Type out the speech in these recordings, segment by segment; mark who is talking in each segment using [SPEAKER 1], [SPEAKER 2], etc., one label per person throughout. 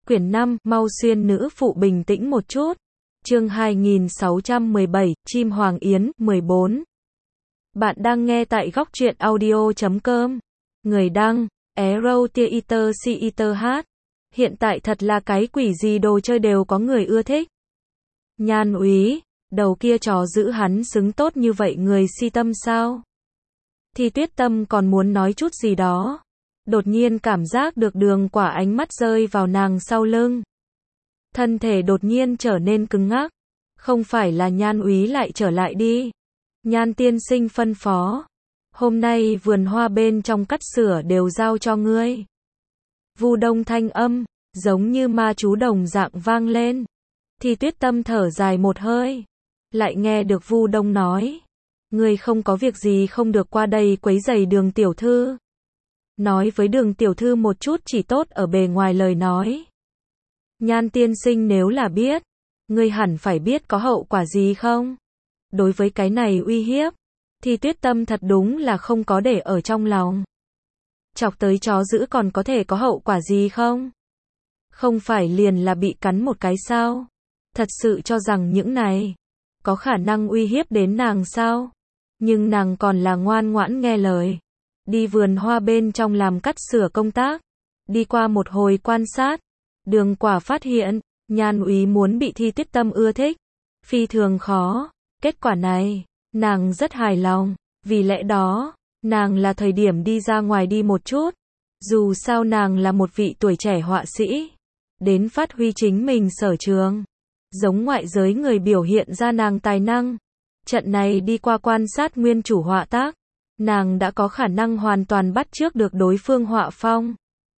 [SPEAKER 1] Quyển 5, mau xuyên nữ phụ bình tĩnh một chút. Chương 2617, Chim Hoàng Yến, 14. Bạn đang nghe tại góc truyện audio.com. Người đăng, Arrow Theater CETH. Hiện tại thật là cái quỷ gì đồ chơi đều có người ưa thích. Nhan úy, đầu kia trò giữ hắn xứng tốt như vậy người si tâm sao? Thì Tuyết Tâm còn muốn nói chút gì đó. Đột nhiên cảm giác được Đường Quả ánh mắt rơi vào nàng sau lưng. Thân thể đột nhiên trở nên cứng ngắc. Không phải là Nhan úy lại trở lại đi. Nhan tiên sinh phân phó. Hôm nay vườn hoa bên trong cắt sửa đều giao cho ngươi. Vu Đông thanh âm, giống như ma chú đồng dạng vang lên. Thì Tuyết Tâm thở dài một hơi. Lại nghe được Vu Đông nói. Ngươi không có việc gì không được qua đây quấy rầy Đường tiểu thư. Nói với Đường tiểu thư một chút chỉ tốt ở bề ngoài lời nói. Nhan tiên sinh nếu là biết, ngươi hẳn phải biết có hậu quả gì không? Đối với cái này uy hiếp, thì Tuyết Tâm thật đúng là không có để ở trong lòng. Chọc tới chó dữ còn có thể có hậu quả gì không? Không phải liền là bị cắn một cái sao? Thật sự cho rằng những này có khả năng uy hiếp đến nàng sao? Nhưng nàng còn là ngoan ngoãn nghe lời. Đi vườn hoa bên trong làm cắt sửa công tác. Đi qua một hồi quan sát. Đường Quả phát hiện, Nhan úy muốn bị Thi Tuyết Tâm ưa thích. Phi thường khó. Kết quả này, nàng rất hài lòng. Vì lẽ đó, nàng là thời điểm đi ra ngoài đi một chút. Dù sao nàng là một vị tuổi trẻ họa sĩ. Đến phát huy chính mình sở trường. Giống ngoại giới người biểu hiện ra nàng tài năng. Trận này đi qua quan sát nguyên chủ họa tác. Nàng đã có khả năng hoàn toàn bắt chước được đối phương họa phong.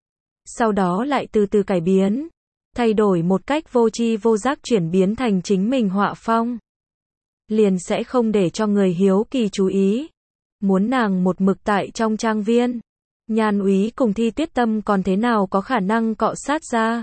[SPEAKER 1] Sau đó lại từ từ cải biến. Thay đổi một cách vô tri vô giác chuyển biến thành chính mình họa phong. Liền sẽ không để cho người hiếu kỳ chú ý. Muốn nàng một mực tại trong trang viên. Nhan úy cùng Thi Tuyết Tâm còn thế nào có khả năng cọ sát ra.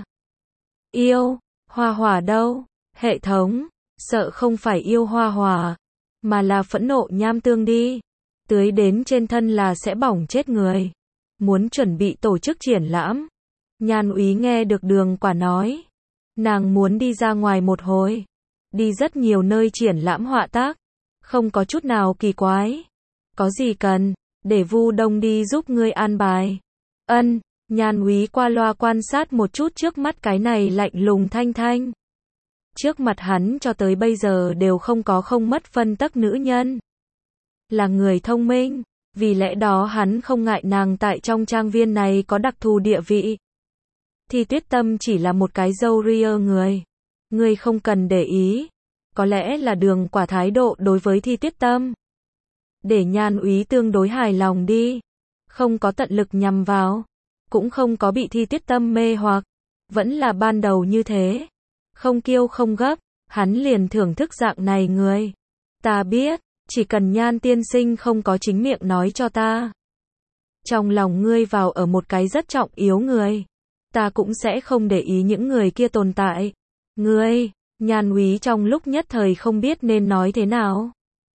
[SPEAKER 1] Yêu, hoa hỏa đâu? Hệ thống, sợ không phải yêu hoa hỏa, mà là phẫn nộ nham tương đi. Tưới đến trên thân là sẽ bỏng chết người. Muốn chuẩn bị tổ chức triển lãm. Nhan úy nghe được Đường Quả nói. Nàng muốn đi ra ngoài một hồi. Đi rất nhiều nơi triển lãm họa tác. Không có chút nào kỳ quái. Có gì cần, để Vu Đông đi giúp ngươi an bài. Ân, Nhan úy qua loa quan sát một chút trước mắt cái này lạnh lùng thanh thanh. Trước mặt hắn cho tới bây giờ đều không có không mất phân tấc nữ nhân. Là người thông minh, vì lẽ đó hắn không ngại nàng tại trong trang viên này có đặc thù địa vị. Thì Tuyết Tâm chỉ là một cái râu ria người. Ngươi không cần để ý. Có lẽ là Đường Quả thái độ đối với Thi Tuyết Tâm. Để Nhan úy tương đối hài lòng đi. Không có tận lực nhằm vào. Cũng không có bị Thi Tuyết Tâm mê hoặc. Vẫn là ban đầu như thế. Không kiêu không gấp. Hắn liền thưởng thức dạng này người. Ta biết. Chỉ cần Nhan tiên sinh không có chính miệng nói cho ta. Trong lòng ngươi vào ở một cái rất trọng yếu người. Ta cũng sẽ không để ý những người kia tồn tại. Ngươi, Nhan úy trong lúc nhất thời không biết nên nói thế nào.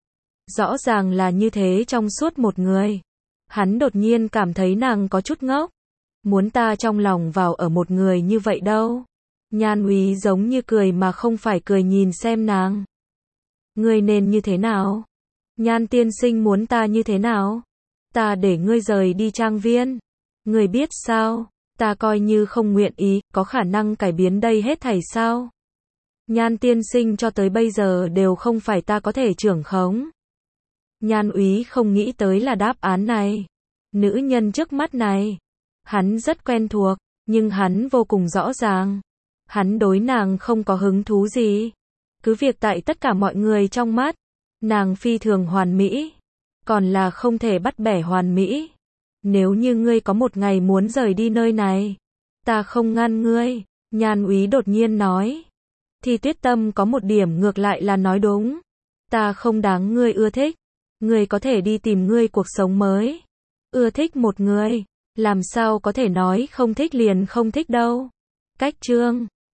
[SPEAKER 1] Rõ ràng là như thế trong suốt một người. Hắn đột nhiên cảm thấy nàng có chút ngốc. Muốn ta trong lòng vào ở một người như vậy đâu. Nhan úy giống như cười mà không phải cười nhìn xem nàng. Ngươi nên như thế nào? Nhan tiên sinh muốn ta như thế nào? Ta để ngươi rời đi trang viên. Ngươi biết sao? Ta coi như không nguyện ý, có khả năng cải biến đây hết thảy sao? Nhan tiên sinh cho tới bây giờ đều không phải ta có thể trưởng khống. Nhan úy không nghĩ tới là đáp án này. Nữ nhân trước mắt này. Hắn rất quen thuộc, nhưng hắn vô cùng rõ ràng. Hắn đối nàng không có hứng thú gì. Cứ việc tại tất cả mọi người trong mắt. Nàng phi thường hoàn mỹ. Còn là không thể bắt bẻ hoàn mỹ. Nếu như ngươi có một ngày muốn rời đi nơi này. Ta không ngăn ngươi. Nhan úy đột nhiên nói. Thì Tuyết Tâm có một điểm ngược lại là nói đúng. Ta không đáng ngươi ưa thích. Ngươi có thể đi tìm ngươi cuộc sống mới. Ưa thích một người. Làm sao có thể nói không thích liền không thích đâu. Cách chương